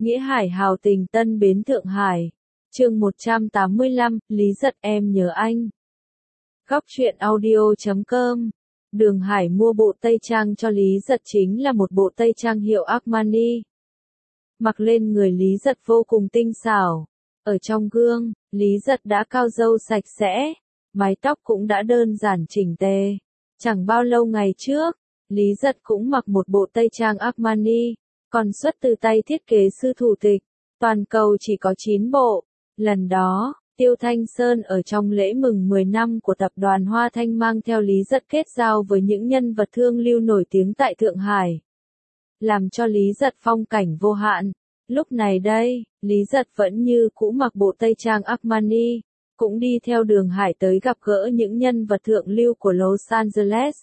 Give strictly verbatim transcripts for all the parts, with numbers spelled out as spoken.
Nghĩa Hải hào tình Tân Bến Thượng Hải. Chương một trăm tám mươi lăm, Lý Giật em nhớ anh. Góc truyện audio chấm com. Đường Hải mua bộ tây trang cho Lý Giật chính là một bộ tây trang hiệu Armani. Mặc lên người Lý Giật vô cùng tinh xảo. Ở trong gương, Lý Giật đã cao râu sạch sẽ, mái tóc cũng đã đơn giản chỉnh tề. Chẳng bao lâu ngày trước, Lý Giật cũng mặc một bộ tây trang Armani, còn xuất từ tay thiết kế sư thủ tịch. Toàn cầu chỉ có chín bộ. Lần đó, Tiêu Thanh Sơn ở trong lễ mừng mười năm của tập đoàn Hoa Thanh mang theo Lý Giật kết giao với những nhân vật thương lưu nổi tiếng tại Thượng Hải, làm cho Lý Giật phong cảnh vô hạn. Lúc này đây, Lý Giật vẫn như cũ mặc bộ tây trang Armani, cũng đi theo Đường Hải tới gặp gỡ những nhân vật thượng lưu của Los Angeles.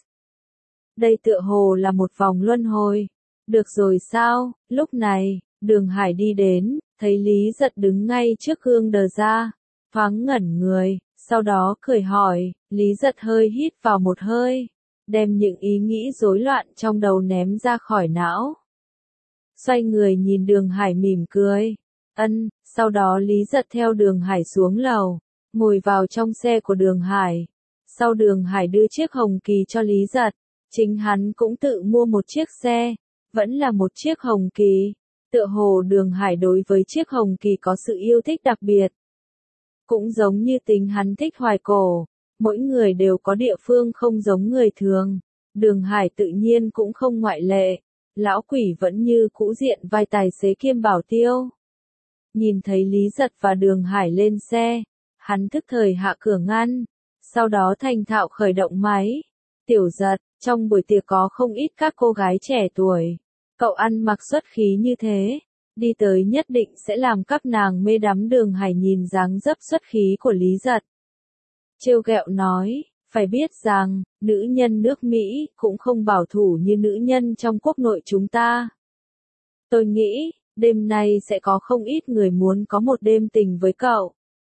Đây tựa hồ là một vòng luân hồi. Được rồi sao? Lúc này, Đường Hải đi đến, thấy Lý Giật đứng ngay trước gương đờ ra, thoáng ngẩn người, sau đó cười hỏi. Lý Giật hơi hít vào một hơi, đem những ý nghĩ rối loạn trong đầu ném ra khỏi não. Xoay người nhìn Đường Hải mỉm cười. Ân, sau đó Lý Giật theo Đường Hải xuống lầu, ngồi vào trong xe của Đường Hải. Sau Đường Hải đưa chiếc hồng kỳ cho Lý Giật, chính hắn cũng tự mua một chiếc xe, vẫn là một chiếc hồng kỳ. Tựa hồ Đường Hải đối với chiếc hồng kỳ có sự yêu thích đặc biệt. Cũng giống như tính hắn thích hoài cổ, mỗi người đều có địa phương không giống người thường. Đường Hải tự nhiên cũng không ngoại lệ. Lão quỷ vẫn như cũ diện vai tài xế kiêm bảo tiêu. Nhìn thấy Lý Giật và Đường Hải lên xe, hắn tức thời hạ cửa ngăn, sau đó thành thạo khởi động máy. Tiểu Giật, trong buổi tiệc có không ít các cô gái trẻ tuổi. Cậu ăn mặc xuất khí như thế, đi tới nhất định sẽ làm các nàng mê đắm. Đường Hải nhìn dáng dấp xuất khí của Lý Giật, trêu ghẹo nói, phải biết rằng, nữ nhân nước Mỹ cũng không bảo thủ như nữ nhân trong quốc nội chúng ta. Tôi nghĩ, đêm nay sẽ có không ít người muốn có một đêm tình với cậu.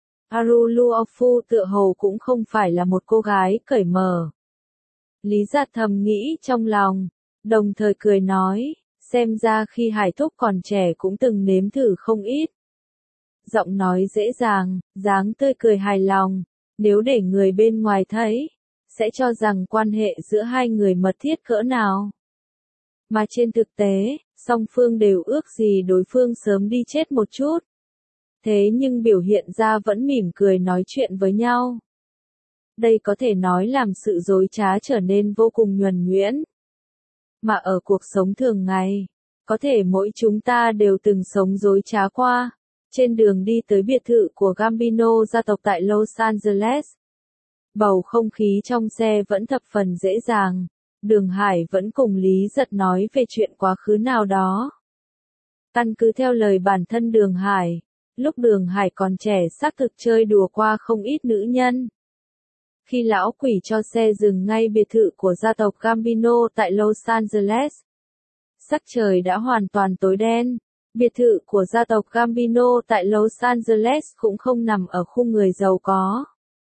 Aruluofu tựa hồ cũng không phải là một cô gái cởi mở. Lý Giật thầm nghĩ trong lòng, đồng thời cười nói, xem ra khi Hải Thúc còn trẻ cũng từng nếm thử không ít. Giọng nói dễ dàng, dáng tươi cười hài lòng, nếu để người bên ngoài thấy, sẽ cho rằng quan hệ giữa hai người mật thiết cỡ nào. Mà trên thực tế, song phương đều ước gì đối phương sớm đi chết một chút. Thế nhưng biểu hiện ra vẫn mỉm cười nói chuyện với nhau. Đây có thể nói làm sự dối trá trở nên vô cùng nhuần nhuyễn. Mà ở cuộc sống thường ngày, có thể mỗi chúng ta đều từng sống dối trá qua. Trên đường đi tới biệt thự của Gambino gia tộc tại Los Angeles, bầu không khí trong xe vẫn thập phần dễ dàng. Đường Hải vẫn cùng Lý Giật nói về chuyện quá khứ nào đó. Căn cứ theo lời bản thân Đường Hải, lúc Đường Hải còn trẻ xác thực chơi đùa qua không ít nữ nhân. Khi lão quỷ cho xe dừng ngay biệt thự của gia tộc Gambino tại Los Angeles, sắc trời đã hoàn toàn tối đen. Biệt thự của gia tộc Gambino tại Los Angeles cũng không nằm ở khu người giàu có.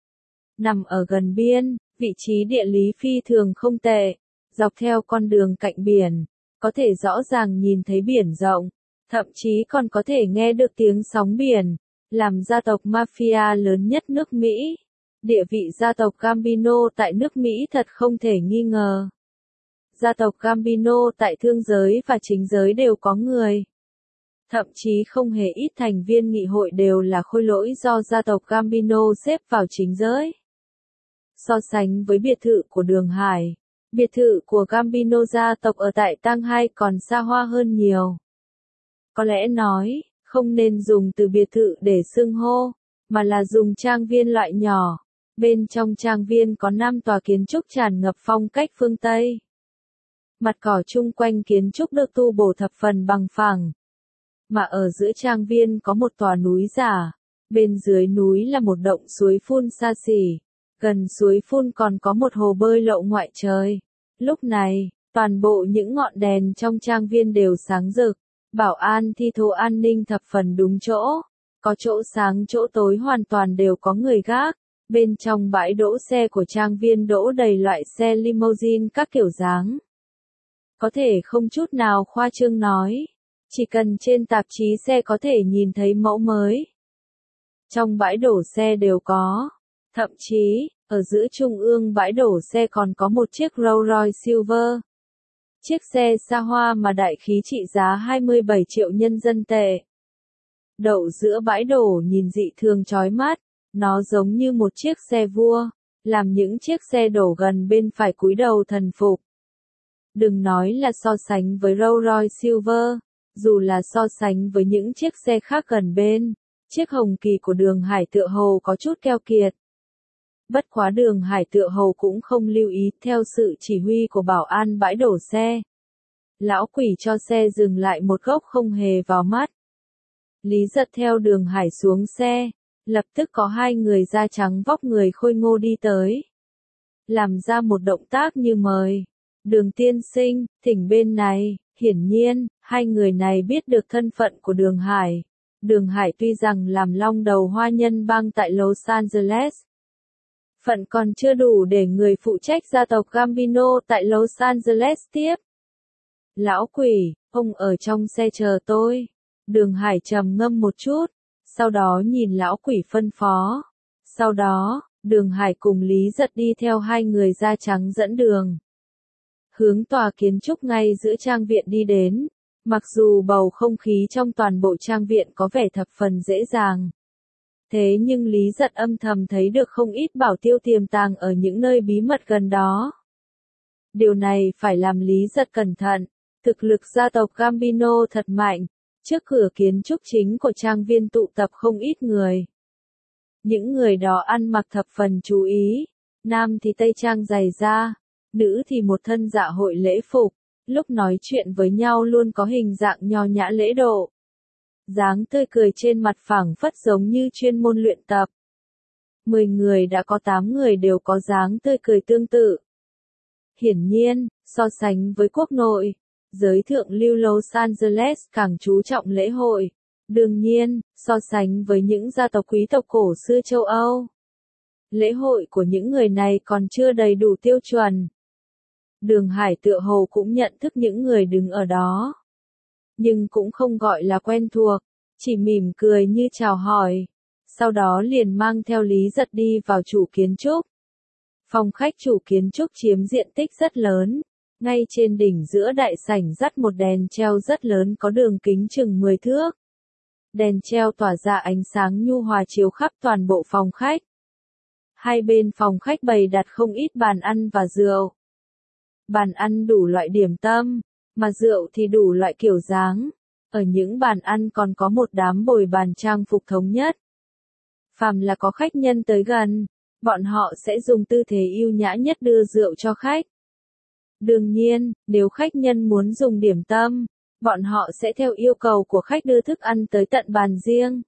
Nằm ở gần biên, vị trí địa lý phi thường không tệ, dọc theo con đường cạnh biển, có thể rõ ràng nhìn thấy biển rộng, thậm chí còn có thể nghe được tiếng sóng biển. Làm gia tộc mafia lớn nhất nước Mỹ, địa vị gia tộc Gambino tại nước Mỹ thật không thể nghi ngờ. Gia tộc Gambino tại thương giới và chính giới đều có người. Thậm chí không hề ít thành viên nghị hội đều là khôi lỗi do gia tộc Gambino xếp vào chính giới. So sánh với biệt thự của Đường Hải, biệt thự của Gambino gia tộc ở tại Tang Hai còn xa hoa hơn nhiều. Có lẽ nói, không nên dùng từ biệt thự để xưng hô, mà là dùng trang viên loại nhỏ. Bên trong trang viên có năm tòa kiến trúc tràn ngập phong cách phương Tây. Mặt cỏ chung quanh kiến trúc được tu bổ thập phần bằng phẳng. Mà ở giữa trang viên có một tòa núi giả, bên dưới núi là một động suối phun xa xỉ, gần suối phun còn có một hồ bơi lậu ngoại trời. Lúc này, toàn bộ những ngọn đèn trong trang viên đều sáng rực, bảo an thi thố an ninh thập phần đúng chỗ, có chỗ sáng chỗ tối hoàn toàn đều có người gác. Bên trong bãi đỗ xe của trang viên đỗ đầy loại xe limousine các kiểu dáng. Có thể không chút nào khoa trương nói, Chỉ cần trên tạp chí xe có thể nhìn thấy mẫu mới. Trong bãi đổ xe đều có. Thậm chí, ở giữa trung ương bãi đổ xe còn có một chiếc Rolls Royce Silver. Chiếc xe xa hoa mà đại khí trị giá hai mươi bảy triệu nhân dân tệ. Đậu giữa bãi đổ nhìn dị thường chói mắt, nó giống như một chiếc xe vua, làm những chiếc xe đổ gần bên phải cúi đầu thần phục. Đừng nói là so sánh với Rolls Royce Silver, dù là so sánh với những chiếc xe khác gần bên, chiếc Hồng Kỳ của Đường Hải tựa hồ có chút keo kiệt. Bất quá Đường Hải tựa hồ cũng không lưu ý theo sự chỉ huy của bảo an bãi đổ xe. Lão quỷ cho xe dừng lại một góc không hề vào mắt. Lý Giật theo Đường Hải xuống xe, lập tức có hai người da trắng vóc người khôi ngô đi tới. Làm ra một động tác như mời. Đường tiên sinh, thỉnh bên này, hiển nhiên, hai người này biết được thân phận của Đường Hải. Đường Hải tuy rằng làm long đầu hoa nhân bang tại Los Angeles. Phận còn chưa đủ để người phụ trách gia tộc Gambino tại Los Angeles tiếp. Lão quỷ, ông ở trong xe chờ tôi. Đường Hải trầm ngâm một chút, sau đó nhìn lão quỷ phân phó. Sau đó, Đường Hải cùng Lý Giật đi theo hai người da trắng dẫn đường. Hướng tòa kiến trúc ngay giữa trang viện đi đến, mặc dù bầu không khí trong toàn bộ trang viện có vẻ thập phần dễ dàng. Thế nhưng Lý Giật âm thầm thấy được không ít bảo tiêu tiềm tàng ở những nơi bí mật gần đó. Điều này phải làm Lý Giật cẩn thận, thực lực gia tộc Gambino thật mạnh, trước cửa kiến trúc chính của trang viên tụ tập không ít người. Những người đó ăn mặc thập phần chú ý, nam thì tây trang dày da, nữ thì một thân dạ hội lễ phục, lúc nói chuyện với nhau luôn có hình dạng nho nhã lễ độ. Dáng tươi cười trên mặt phảng phất giống như chuyên môn luyện tập. Mười người đã có tám người đều có dáng tươi cười tương tự. Hiển nhiên, so sánh với quốc nội, giới thượng lưu Los Angeles càng chú trọng lễ hội. Đương nhiên, so sánh với những gia tộc quý tộc cổ xưa châu Âu, lễ hội của những người này còn chưa đầy đủ tiêu chuẩn. Đường Hải tựa hồ cũng nhận thức những người đứng ở đó, nhưng cũng không gọi là quen thuộc, chỉ mỉm cười như chào hỏi. Sau đó liền mang theo Lý Giật đi vào chủ kiến trúc. Phòng khách chủ kiến trúc chiếm diện tích rất lớn, ngay trên đỉnh giữa đại sảnh dắt một đèn treo rất lớn có đường kính chừng mười thước. Đèn treo tỏa ra ánh sáng nhu hòa chiếu khắp toàn bộ phòng khách. Hai bên phòng khách bày đặt không ít bàn ăn và rượu. Bàn ăn đủ loại điểm tâm, mà rượu thì đủ loại kiểu dáng. Ở những bàn ăn còn có một đám bồi bàn trang phục thống nhất. Phàm là có khách nhân tới gần, bọn họ sẽ dùng tư thế ưu nhã nhất đưa rượu cho khách. Đương nhiên, nếu khách nhân muốn dùng điểm tâm, bọn họ sẽ theo yêu cầu của khách đưa thức ăn tới tận bàn riêng.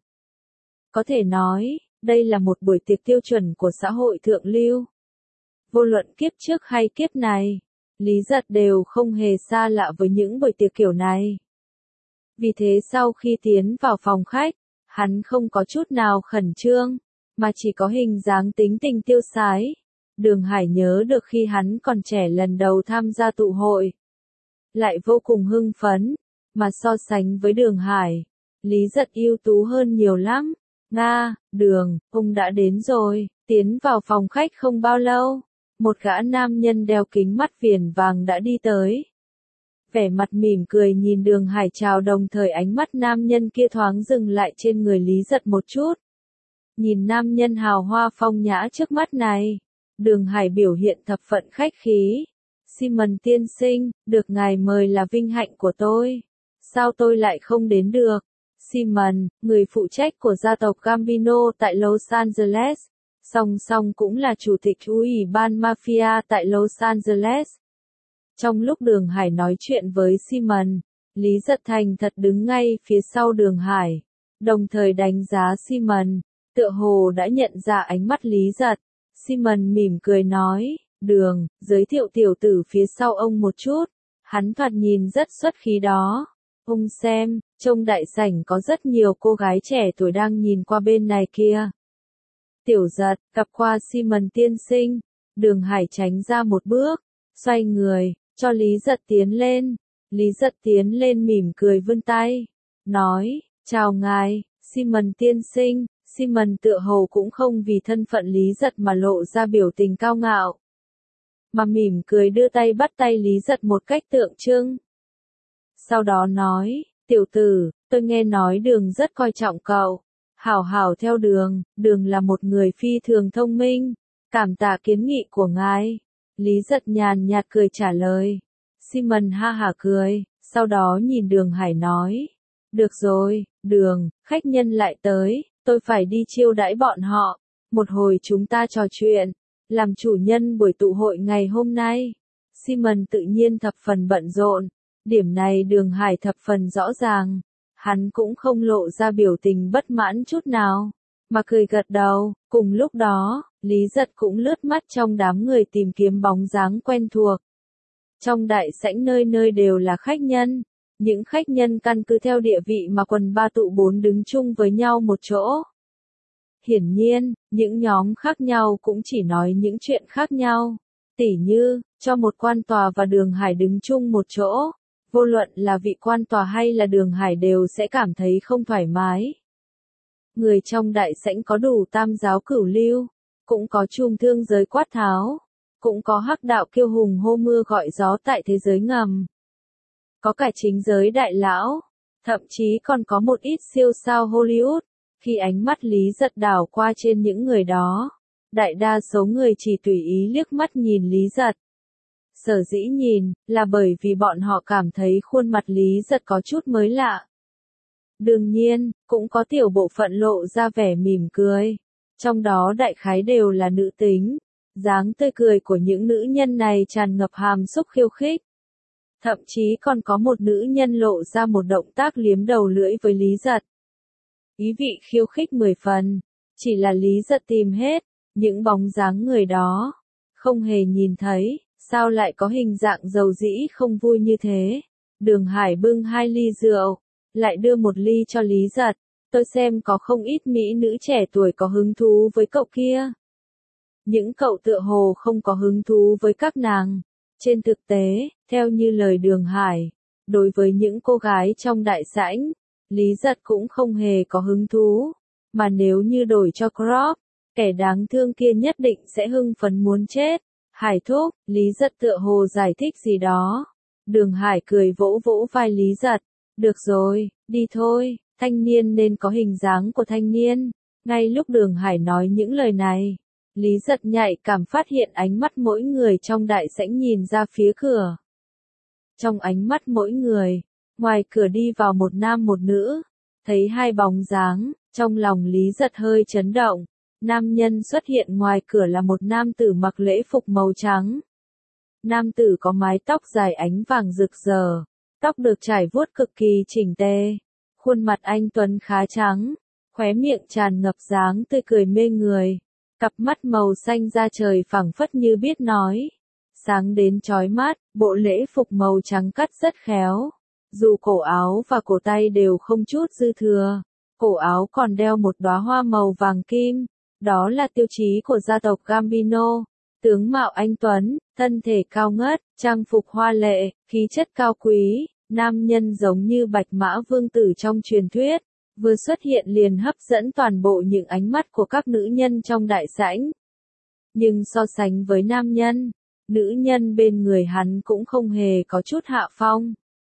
Có thể nói, đây là một buổi tiệc tiêu chuẩn của xã hội thượng lưu. Vô luận kiếp trước hay kiếp này, Lý Giật đều không hề xa lạ với những buổi tiệc kiểu này. Vì thế sau khi tiến vào phòng khách, hắn không có chút nào khẩn trương, mà chỉ có hình dáng tính tình tiêu sái. Đường Hải nhớ được khi hắn còn trẻ lần đầu tham gia tụ hội, lại vô cùng hưng phấn, mà so sánh với Đường Hải, Lý Giật ưu tú hơn nhiều lắm. Nga, Đường, ông đã đến rồi. Tiến vào phòng khách không bao lâu, một gã nam nhân đeo kính mắt viền vàng đã đi tới. Vẻ mặt mỉm cười nhìn Đường Hải chào, đồng thời ánh mắt nam nhân kia thoáng dừng lại trên người Lý Giật một chút. Nhìn nam nhân hào hoa phong nhã trước mắt này, Đường Hải biểu hiện thập phận khách khí. Simon tiên sinh, được ngài mời là vinh hạnh của tôi. Sao tôi lại không đến được? Simon, người phụ trách của gia tộc Gambino tại Los Angeles, song song cũng là chủ tịch ủy ban mafia tại Los Angeles. Trong lúc Đường Hải nói chuyện với Simon, Lý Giật thành thật đứng ngay phía sau Đường Hải, đồng thời đánh giá Simon, tựa hồ đã nhận ra ánh mắt Lý Giật. Simon mỉm cười nói, Đường, giới thiệu tiểu tử phía sau ông một chút, hắn thoạt nhìn rất xuất khí đó. Ông xem, trong đại sảnh có rất nhiều cô gái trẻ tuổi đang nhìn qua bên này kia. Tiểu Giật, gặp qua Simon tiên sinh. Đường Hải tránh ra một bước, xoay người, cho Lý Giật tiến lên. Lý Giật tiến lên mỉm cười vươn tay, nói, chào ngài, Simon tiên sinh. Simon tựa hồ cũng không vì thân phận Lý Giật mà lộ ra biểu tình cao ngạo, mà mỉm cười đưa tay bắt tay Lý Giật một cách tượng trưng. Sau đó nói, tiểu tử, tôi nghe nói Đường rất coi trọng cậu. Hảo hảo theo Đường, Đường là một người phi thường thông minh, cảm tạ kiến nghị của ngài. Lý Giật nhàn nhạt cười trả lời. Simon ha hả cười, sau đó nhìn Đường Hải nói, được rồi, Đường, khách nhân lại tới, tôi phải đi chiêu đãi bọn họ, một hồi chúng ta trò chuyện, làm chủ nhân buổi tụ hội ngày hôm nay. Simon tự nhiên thập phần bận rộn, điểm này Đường Hải thập phần rõ ràng, hắn cũng không lộ ra biểu tình bất mãn chút nào, mà cười gật đầu. Cùng lúc đó, Lý Giật cũng lướt mắt trong đám người tìm kiếm bóng dáng quen thuộc. Trong đại sảnh nơi nơi đều là khách nhân, những khách nhân căn cứ theo địa vị mà quần ba tụ bốn đứng chung với nhau một chỗ. Hiển nhiên, những nhóm khác nhau cũng chỉ nói những chuyện khác nhau, tỉ như, cho một quan tòa và Đường Hải đứng chung một chỗ, vô luận là vị quan tòa hay là Đường Hải đều sẽ cảm thấy không thoải mái. Người trong đại sảnh có đủ tam giáo cửu lưu, cũng có trùm thương giới quát tháo, cũng có hắc đạo kiêu hùng hô mưa gọi gió tại thế giới ngầm. Có cả chính giới đại lão, thậm chí còn có một ít siêu sao Hollywood. Khi ánh mắt Lý Giật đảo qua trên những người đó, đại đa số người chỉ tùy ý liếc mắt nhìn Lý Giật. Sở dĩ nhìn, là bởi vì bọn họ cảm thấy khuôn mặt Lý Giật có chút mới lạ. Đương nhiên, cũng có tiểu bộ phận lộ ra vẻ mỉm cười. Trong đó đại khái đều là nữ tính. Dáng tươi cười của những nữ nhân này tràn ngập hàm xúc khiêu khích. Thậm chí còn có một nữ nhân lộ ra một động tác liếm đầu lưỡi với Lý Giật. Ý vị khiêu khích mười phần, chỉ là Lý Giật tìm hết, những bóng dáng người đó. Không hề nhìn thấy, sao lại có hình dạng dầu dĩ không vui như thế. Đường Hải bưng hai ly rượu, lại đưa một ly cho Lý Giật. Tôi xem có không ít mỹ nữ trẻ tuổi có hứng thú với cậu kia. Những cậu tựa hồ không có hứng thú với các nàng. Trên thực tế, theo như lời Đường Hải, đối với những cô gái trong đại sảnh, Lý Giật cũng không hề có hứng thú, mà nếu như đổi cho Crop, kẻ đáng thương kia nhất định sẽ hưng phấn muốn chết. Hải thúc, Lý Giật tựa hồ giải thích gì đó. Đường Hải cười vỗ vỗ vai Lý Giật, được rồi, đi thôi, thanh niên nên có hình dáng của thanh niên. Ngay lúc Đường Hải nói những lời này, Lý Giật nhạy cảm phát hiện ánh mắt mỗi người trong đại sảnh nhìn ra phía cửa. Trong ánh mắt mỗi người, ngoài cửa đi vào một nam một nữ, thấy hai bóng dáng, trong lòng Lý Giật hơi chấn động. Nam nhân xuất hiện ngoài cửa là một nam tử mặc lễ phục màu trắng. Nam tử có mái tóc dài ánh vàng rực rỡ, tóc được trải vuốt cực kỳ chỉnh tề, khuôn mặt anh tuấn khá trắng, khóe miệng tràn ngập dáng tươi cười mê người, cặp mắt màu xanh da trời phẳng phất như biết nói, sáng đến chói mắt, bộ lễ phục màu trắng cắt rất khéo, dù cổ áo và cổ tay đều không chút dư thừa, cổ áo còn đeo một đóa hoa màu vàng kim, đó là tiêu chí của gia tộc Gambino. Tướng mạo anh tuấn, thân thể cao ngất, trang phục hoa lệ, khí chất cao quý, nam nhân giống như bạch mã vương tử trong truyền thuyết, vừa xuất hiện liền hấp dẫn toàn bộ những ánh mắt của các nữ nhân trong đại sảnh. Nhưng so sánh với nam nhân, nữ nhân bên người hắn cũng không hề có chút hạ phong.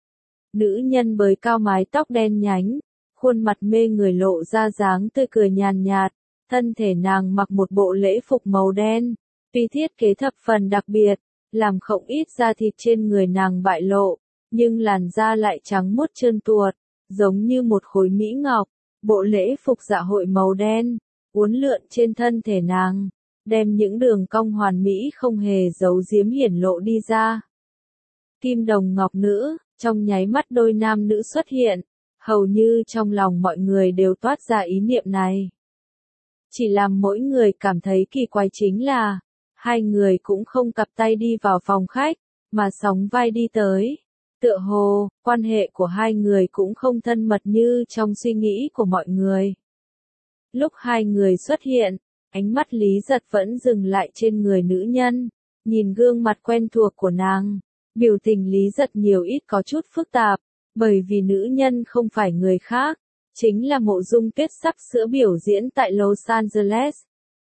Nữ nhân bới cao mái tóc đen nhánh, khuôn mặt mê người lộ ra dáng tươi cười nhàn nhạt, thân thể nàng mặc một bộ lễ phục màu đen. Tuy thiết kế thập phần đặc biệt, làm không ít da thịt trên người nàng bại lộ, nhưng làn da lại trắng muốt trơn tuột, giống như một khối mỹ ngọc. Bộ lễ phục dạ hội màu đen, uốn lượn trên thân thể nàng, đem những đường cong hoàn mỹ không hề giấu giếm hiển lộ đi ra. Kim đồng ngọc nữ, trong nháy mắt đôi nam nữ xuất hiện, hầu như trong lòng mọi người đều toát ra ý niệm này. Chỉ làm mỗi người cảm thấy kỳ quái chính là, hai người cũng không cặp tay đi vào phòng khách, mà sóng vai đi tới. Tựa hồ, quan hệ của hai người cũng không thân mật như trong suy nghĩ của mọi người. Lúc hai người xuất hiện, ánh mắt Lý Giật vẫn dừng lại trên người nữ nhân, nhìn gương mặt quen thuộc của nàng, Biểu tình Lý Giật nhiều ít có chút phức tạp, bởi vì nữ nhân không phải người khác, chính là Mộ Dung Tuyết sắp sửa biểu diễn tại Los Angeles.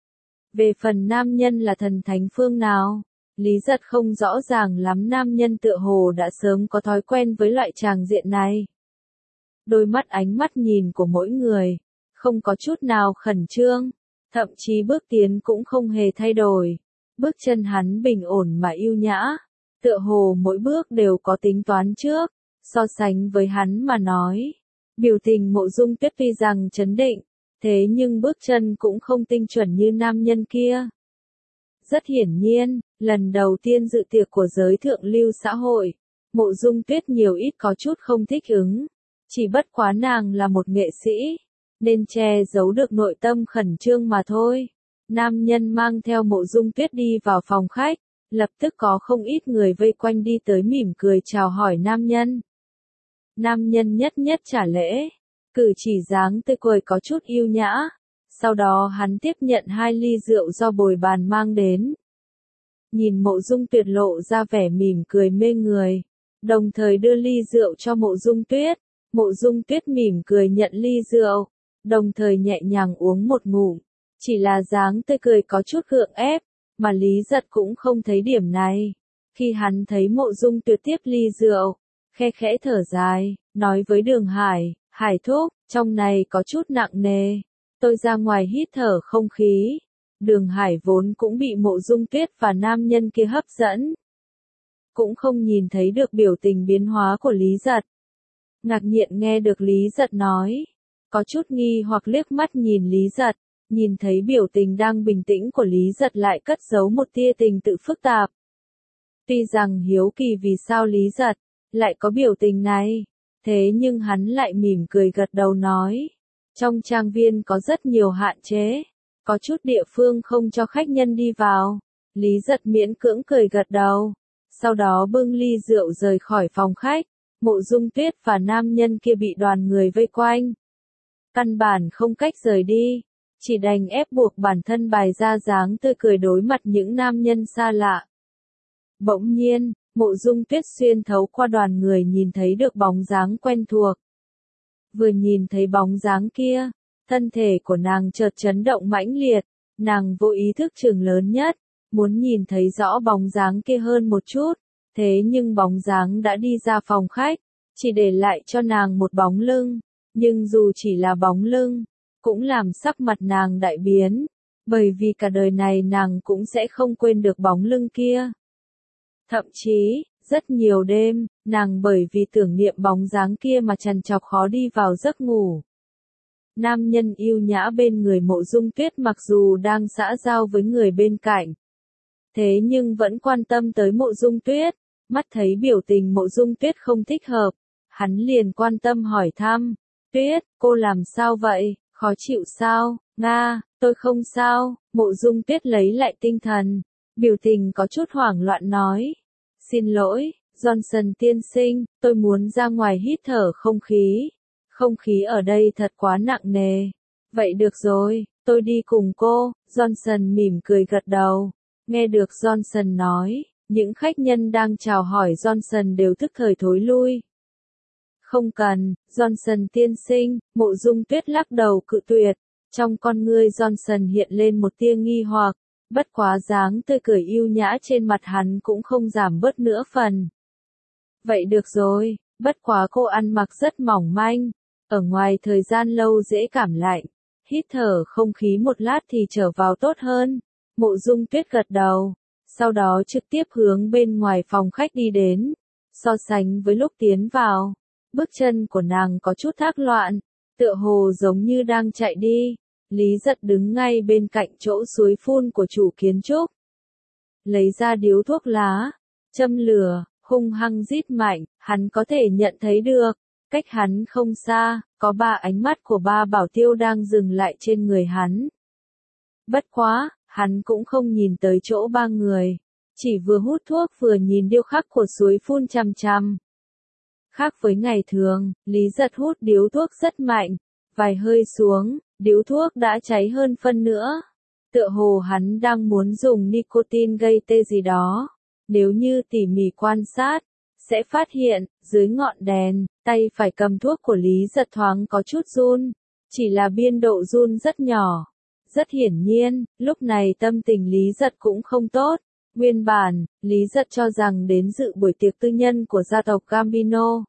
Về phần nam nhân là thần thánh phương nào, Lý Giật không rõ ràng lắm, nam nhân tựa hồ đã sớm có thói quen với loại tràng diện này. Đôi mắt ánh mắt nhìn của mỗi người, không có chút nào khẩn trương, thậm chí bước tiến cũng không hề thay đổi. Bước chân hắn bình ổn mà yêu nhã, tựa hồ mỗi bước đều có tính toán trước, so sánh với hắn mà nói. Biểu tình Mộ Dung Tuyết tuy rằng trấn định, thế nhưng bước chân cũng không tinh chuẩn như nam nhân kia. Rất hiển nhiên, lần đầu tiên dự tiệc của giới thượng lưu xã hội, Mộ Dung Tuyết nhiều ít có chút không thích ứng. Chỉ bất quá nàng là một nghệ sĩ, nên che giấu được nội tâm khẩn trương mà thôi. Nam nhân mang theo Mộ Dung Tuyết đi vào phòng khách, lập tức có không ít người vây quanh đi tới mỉm cười chào hỏi nam nhân. Nam nhân nhất nhất trả lễ, cử chỉ dáng tươi cười có chút yêu nhã. Sau đó hắn tiếp nhận hai ly rượu do bồi bàn mang đến. Nhìn Mộ Dung Tuyết lộ ra vẻ mỉm cười mê người, đồng thời đưa ly rượu cho Mộ Dung Tuyết. Mộ Dung Tuyết mỉm cười nhận ly rượu, đồng thời nhẹ nhàng uống một ngụm. Chỉ là dáng tươi cười có chút gượng ép, mà Lý Giật cũng không thấy điểm này. Khi hắn thấy Mộ Dung Tuyết tiếp ly rượu, khe khẽ thở dài, nói với Đường Hải, Hải thúc, trong này có chút nặng nề. Tôi ra ngoài hít thở không khí. Đường Hải vốn cũng bị Mộ Dung Tuyết và nam nhân kia hấp dẫn. Cũng không nhìn thấy được biểu tình biến hóa của Lý Giật. Ngạc nhiên nghe được Lý Giật nói. Có chút nghi hoặc liếc mắt nhìn Lý Giật. Nhìn thấy biểu tình đang bình tĩnh của Lý Giật lại cất giấu một tia tình tự phức tạp. Tuy rằng hiếu kỳ vì sao Lý Giật lại có biểu tình này, thế nhưng hắn lại mỉm cười gật đầu nói. Trong trang viên có rất nhiều hạn chế, có chút địa phương không cho khách nhân đi vào. Lý Giật miễn cưỡng cười gật đầu, sau đó bưng ly rượu rời khỏi phòng khách. Mộ Dung Tuyết và nam nhân kia bị đoàn người vây quanh, căn bản không cách rời đi, chỉ đành ép buộc bản thân bày ra dáng tươi cười đối mặt những nam nhân xa lạ. Bỗng nhiên, Mộ Dung Tuyết xuyên thấu qua đoàn người nhìn thấy được bóng dáng quen thuộc. Vừa nhìn thấy bóng dáng kia, thân thể của nàng chợt chấn động mãnh liệt, nàng vô ý thức chừng lớn nhất, muốn nhìn thấy rõ bóng dáng kia hơn một chút, thế nhưng bóng dáng đã đi ra phòng khách, chỉ để lại cho nàng một bóng lưng, nhưng dù chỉ là bóng lưng, cũng làm sắc mặt nàng đại biến, bởi vì cả đời này nàng cũng sẽ không quên được bóng lưng kia. Thậm chí, rất nhiều đêm, nàng bởi vì tưởng niệm bóng dáng kia mà trằn trọc khó đi vào giấc ngủ. Nam nhân yêu nhã bên người Mộ Dung Tuyết mặc dù đang xã giao với người bên cạnh, thế nhưng vẫn quan tâm tới Mộ Dung Tuyết, mắt thấy biểu tình Mộ Dung Tuyết không thích hợp, hắn liền quan tâm hỏi thăm, Tuyết, cô làm sao vậy, khó chịu sao, Nga, tôi không sao. Mộ Dung Tuyết lấy lại tinh thần, biểu tình có chút hoảng loạn nói, xin lỗi, Johnson tiên sinh, tôi muốn ra ngoài hít thở không khí, không khí ở đây thật quá nặng nề. Vậy được rồi, tôi đi cùng cô. Johnson mỉm cười gật đầu. Nghe được Johnson nói, những khách nhân đang chào hỏi Johnson đều tức thời thối lui. Không cần, Johnson tiên sinh. Mộ Dung Tuyết lắc đầu cự tuyệt. Trong con ngươi Johnson hiện lên một tia nghi hoặc, bất quá dáng tươi cười yêu nhã trên mặt hắn cũng không giảm bớt nữa phần. Vậy được rồi, bất quá cô ăn mặc rất mỏng manh, ở ngoài thời gian lâu dễ cảm lạnh, hít thở không khí một lát thì trở vào tốt hơn. Mộ Dung Tuyết gật đầu, sau đó trực tiếp hướng bên ngoài phòng khách đi đến. So sánh với lúc tiến vào, bước chân của nàng có chút thác loạn, tựa hồ giống như đang chạy đi. Lý Giật đứng ngay bên cạnh chỗ suối phun của chủ kiến trúc, lấy ra điếu thuốc lá, châm lửa, hung hăng rít mạnh. Hắn có thể nhận thấy được, cách hắn không xa, có ba ánh mắt của ba bảo tiêu đang dừng lại trên người hắn. Bất quá, hắn cũng không nhìn tới chỗ ba người, chỉ vừa hút thuốc vừa nhìn điêu khắc của suối phun chằm chằm. Khác với ngày thường, Lý Giật hút điếu thuốc rất mạnh, vài hơi xuống, điếu thuốc đã cháy hơn phân nữa. Tựa hồ hắn đang muốn dùng nicotine gây tê gì đó. Nếu như tỉ mỉ quan sát, sẽ phát hiện, dưới ngọn đèn, tay phải cầm thuốc của Lý Giật thoáng có chút run, chỉ là biên độ run rất nhỏ. Rất hiển nhiên, lúc này tâm tình Lý Giật cũng không tốt. Nguyên bản, Lý Giật cho rằng đến dự buổi tiệc tư nhân của gia tộc Gambino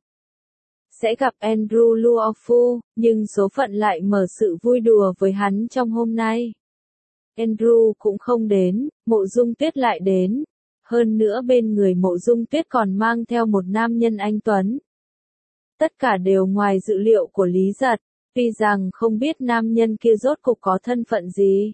sẽ gặp Andrew Luofu, nhưng số phận lại mở sự vui đùa với hắn trong hôm nay. Andrew cũng không đến, Mộ Dung Tuyết lại đến. Hơn nữa bên người Mộ Dung Tuyết còn mang theo một nam nhân anh tuấn. Tất cả đều ngoài dự liệu của Lý Giật, tuy rằng không biết nam nhân kia rốt cục có thân phận gì.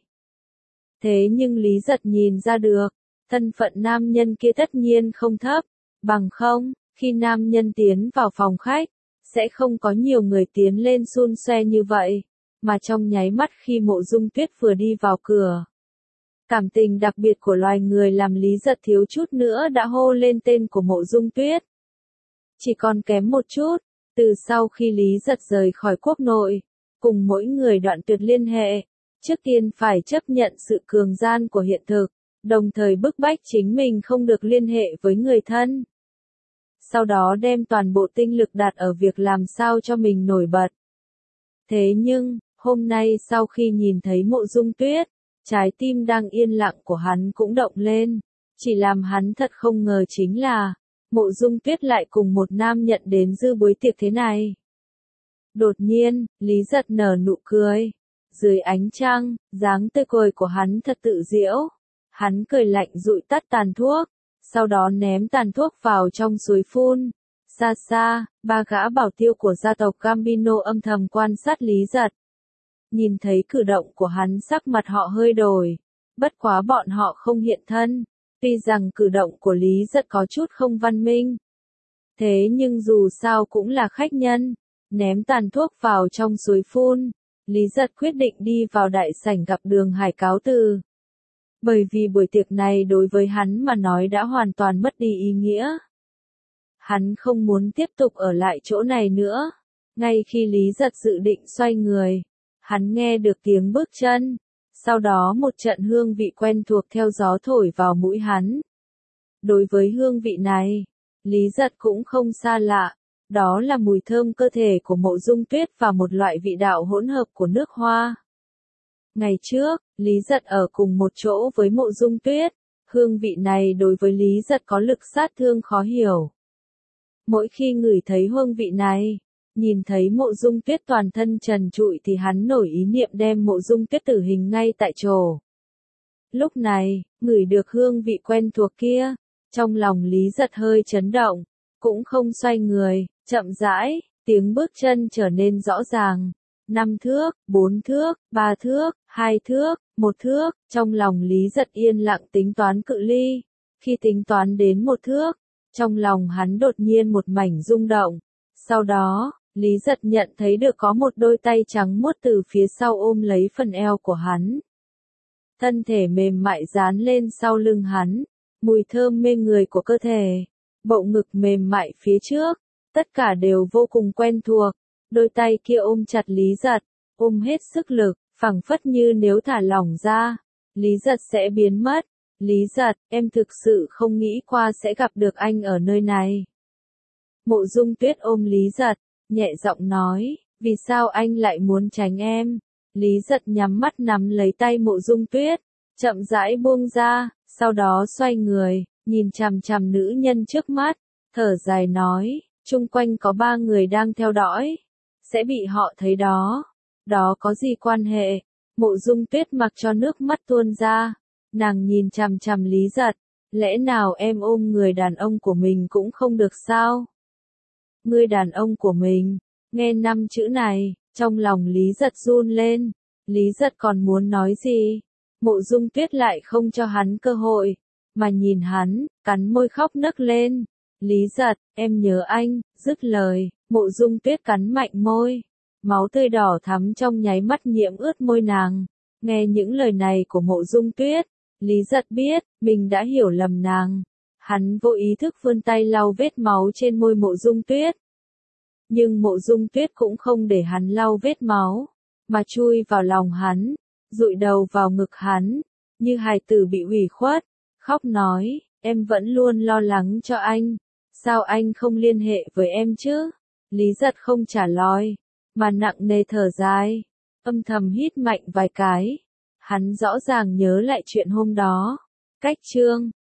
Thế nhưng Lý Giật nhìn ra được, thân phận nam nhân kia tất nhiên không thấp, bằng không, khi nam nhân tiến vào phòng khách, sẽ không có nhiều người tiến lên xun xoe như vậy, mà trong nháy mắt khi Mộ Dung Tuyết vừa đi vào cửa. Cảm tình đặc biệt của loài người làm Lý Giật thiếu chút nữa đã hô lên tên của Mộ Dung Tuyết. Chỉ còn kém một chút, từ sau khi Lý Giật rời khỏi quốc nội, cùng mỗi người đoạn tuyệt liên hệ, trước tiên phải chấp nhận sự cường gian của hiện thực, đồng thời bức bách chính mình không được liên hệ với người thân. Sau đó đem toàn bộ tinh lực đặt ở việc làm sao cho mình nổi bật. Thế nhưng, hôm nay sau khi nhìn thấy Mộ Dung Tuyết, trái tim đang yên lặng của hắn cũng động lên. Chỉ làm hắn thật không ngờ chính là, Mộ Dung Tuyết lại cùng một nam nhận đến dự buổi tiệc thế này. Đột nhiên, Lý Giật nở nụ cười. Dưới ánh trăng, dáng tươi cười của hắn thật tự diễu. Hắn cười lạnh dụi tắt tàn thuốc, sau đó ném tàn thuốc vào trong suối phun. Xa xa, ba gã bảo tiêu của gia tộc Gambino âm thầm quan sát Lý Giật. Nhìn thấy cử động của hắn sắc mặt họ hơi đổi. Bất quá bọn họ không hiện thân. Tuy rằng cử động của Lý Giật có chút không văn minh. Thế nhưng dù sao cũng là khách nhân. Ném tàn thuốc vào trong suối phun. Lý Giật quyết định đi vào đại sảnh gặp Đường Hải cáo từ. Bởi vì buổi tiệc này đối với hắn mà nói đã hoàn toàn mất đi ý nghĩa. Hắn không muốn tiếp tục ở lại chỗ này nữa. Ngay khi Lý Giật dự định xoay người, hắn nghe được tiếng bước chân. Sau đó một trận hương vị quen thuộc theo gió thổi vào mũi hắn. Đối với hương vị này, Lý Giật cũng không xa lạ. Đó là mùi thơm cơ thể của Mộ Dung Tuyết và một loại vị đạo hỗn hợp của nước hoa. Ngày trước, Lý Giật ở cùng một chỗ với Mộ Dung Tuyết. Hương vị này đối với Lý Giật có lực sát thương khó hiểu. Mỗi khi ngửi thấy hương vị này, nhìn thấy Mộ Dung Tuyết toàn thân trần trụi thì hắn nổi ý niệm đem Mộ Dung Tuyết tử hình ngay tại chỗ. Lúc này, ngửi được hương vị quen thuộc kia, trong lòng Lý Giật hơi chấn động, cũng không xoay người, chậm rãi, tiếng bước chân trở nên rõ ràng. Năm thước, bốn thước, ba thước, hai thước, một thước, trong lòng Lý Giật yên lặng tính toán cự ly. Khi tính toán đến một thước, trong lòng hắn đột nhiên một mảnh rung động. Sau đó, Lý Giật nhận thấy được có một đôi tay trắng muốt từ phía sau ôm lấy phần eo của hắn. Thân thể mềm mại dán lên sau lưng hắn, mùi thơm mê người của cơ thể, bộ ngực mềm mại phía trước, tất cả đều vô cùng quen thuộc. Đôi tay kia ôm chặt Lý Giật, ôm hết sức lực, phảng phất như nếu thả lỏng ra, Lý Giật sẽ biến mất. Lý Giật, em thực sự không nghĩ qua sẽ gặp được anh ở nơi này. Mộ Dung Tuyết ôm Lý Giật, nhẹ giọng nói, vì sao anh lại muốn tránh em? Lý Giật nhắm mắt nắm lấy tay Mộ Dung Tuyết, chậm rãi buông ra, sau đó xoay người, nhìn chằm chằm nữ nhân trước mắt, thở dài nói, chung quanh có ba người đang theo dõi, sẽ bị họ thấy đó. Đó có gì quan hệ? Mộ Dung Tuyết mặc cho nước mắt tuôn ra, nàng nhìn chằm chằm Lý Giật, lẽ nào em ôm người đàn ông của mình cũng không được sao? Người đàn ông của mình, nghe năm chữ này, trong lòng Lý Giật run lên, Lý Giật còn muốn nói gì? Mộ Dung Tuyết lại không cho hắn cơ hội, mà nhìn hắn, cắn môi khóc nấc lên. Lý Giật, em nhớ anh, dứt lời, Mộ Dung Tuyết cắn mạnh môi. Máu tươi đỏ thắm trong nháy mắt nhiễm ướt môi nàng. Nghe những lời này của Mộ Dung Tuyết, Lý Giật biết, mình đã hiểu lầm nàng. Hắn vô ý thức vươn tay lau vết máu trên môi Mộ Dung Tuyết. Nhưng Mộ Dung Tuyết cũng không để hắn lau vết máu, mà chui vào lòng hắn, dụi đầu vào ngực hắn, như hài tử bị ủy khuất, khóc nói, Em vẫn luôn lo lắng cho anh. Sao anh không liên hệ với em chứ? Lý Giật không trả lời, mà nặng nề thở dài, âm thầm hít mạnh vài cái. Hắn rõ ràng nhớ lại chuyện hôm đó. Cách chương